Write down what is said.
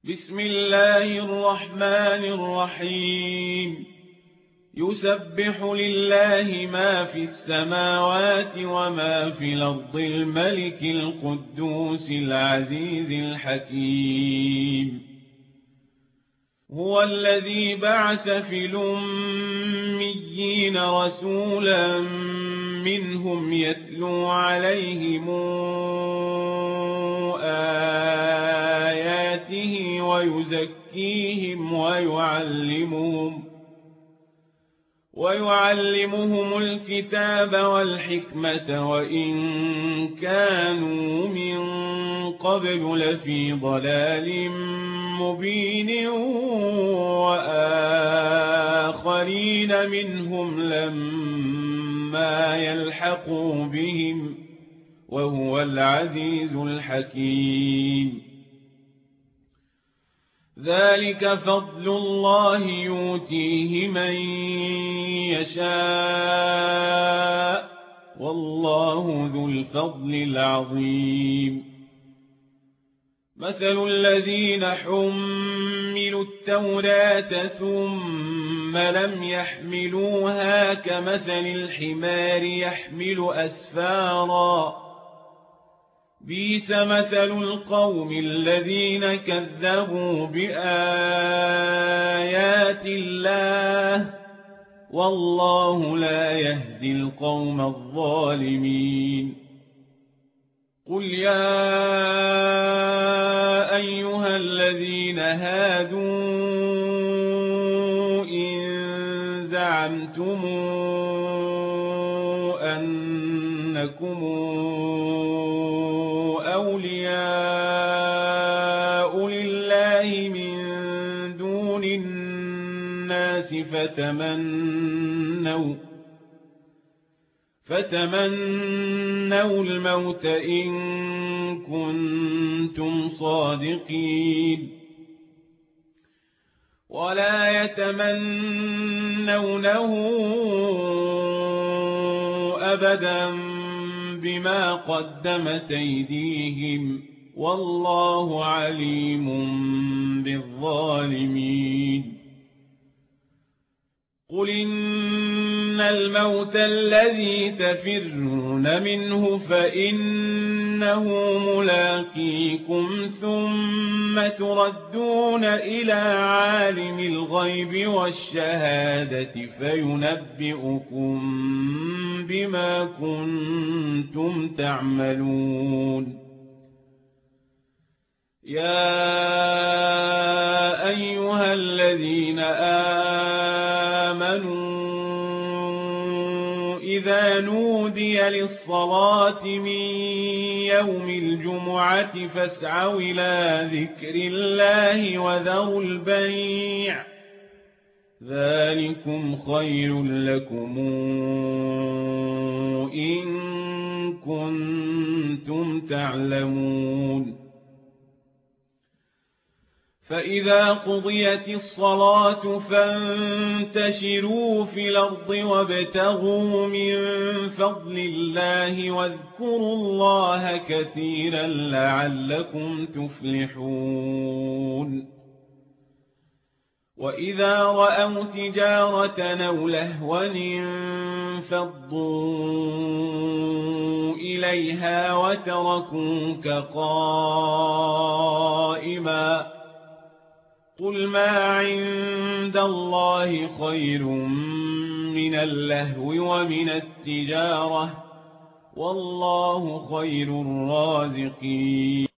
بسم الله الرحمن الرحيم يسبح لله ما في السماوات وما في الأرض الملك القدوس العزيز الحكيم هو الذي بعث في الأميين رسولا منهم يتلو عليهم آياته ويزكيهم ويعلمهم الكتاب والحكمة وإن كانوا من قبل لفي ضلال مبين وآخرين منهم لما يلحقوا بهم وهو العزيز الحكيم ذلك فضل الله يؤتيه من يشاء والله ذو الفضل العظيم مثل الذين حملوا التوراة ثم لم يحملوها كمثل الحمار يحمل أسفارا بئس مثل القوم الذين كذبوا بآيات الله والله لا يهدي القوم الظالمين قل يا أيها الذين هادوا إن زعمتم أنكم أولياء لله من دون الناس فتمنوا الموت إن كنتم صادقين ولا يتمنونه أبدا بما قدمت أيديهم والله عليم بالظالمين قل إن الموت الذي تفرون منه فإنه ملاقيكم ثم تردون إلى عالم الغيب والشهادة فينبئكم بما كنتم تعملون يا أيها الذين آمنوا إذا نودي للصلاة من يوم الجمعة فاسعوا إلى ذكر الله وذروا البيع ذلكم خير لكم إن كنتم تعلمون فإذا قضيت الصلاة فانتشروا في الأرض وابتغوا من فضل الله واذكروا الله كثيرا لعلكم تفلحون وإذا رأوا تجارة أو لهوا انفضوا إليها وتركوك قائما قل ما عند الله خير من اللهو ومن التجارة والله خير الرازقين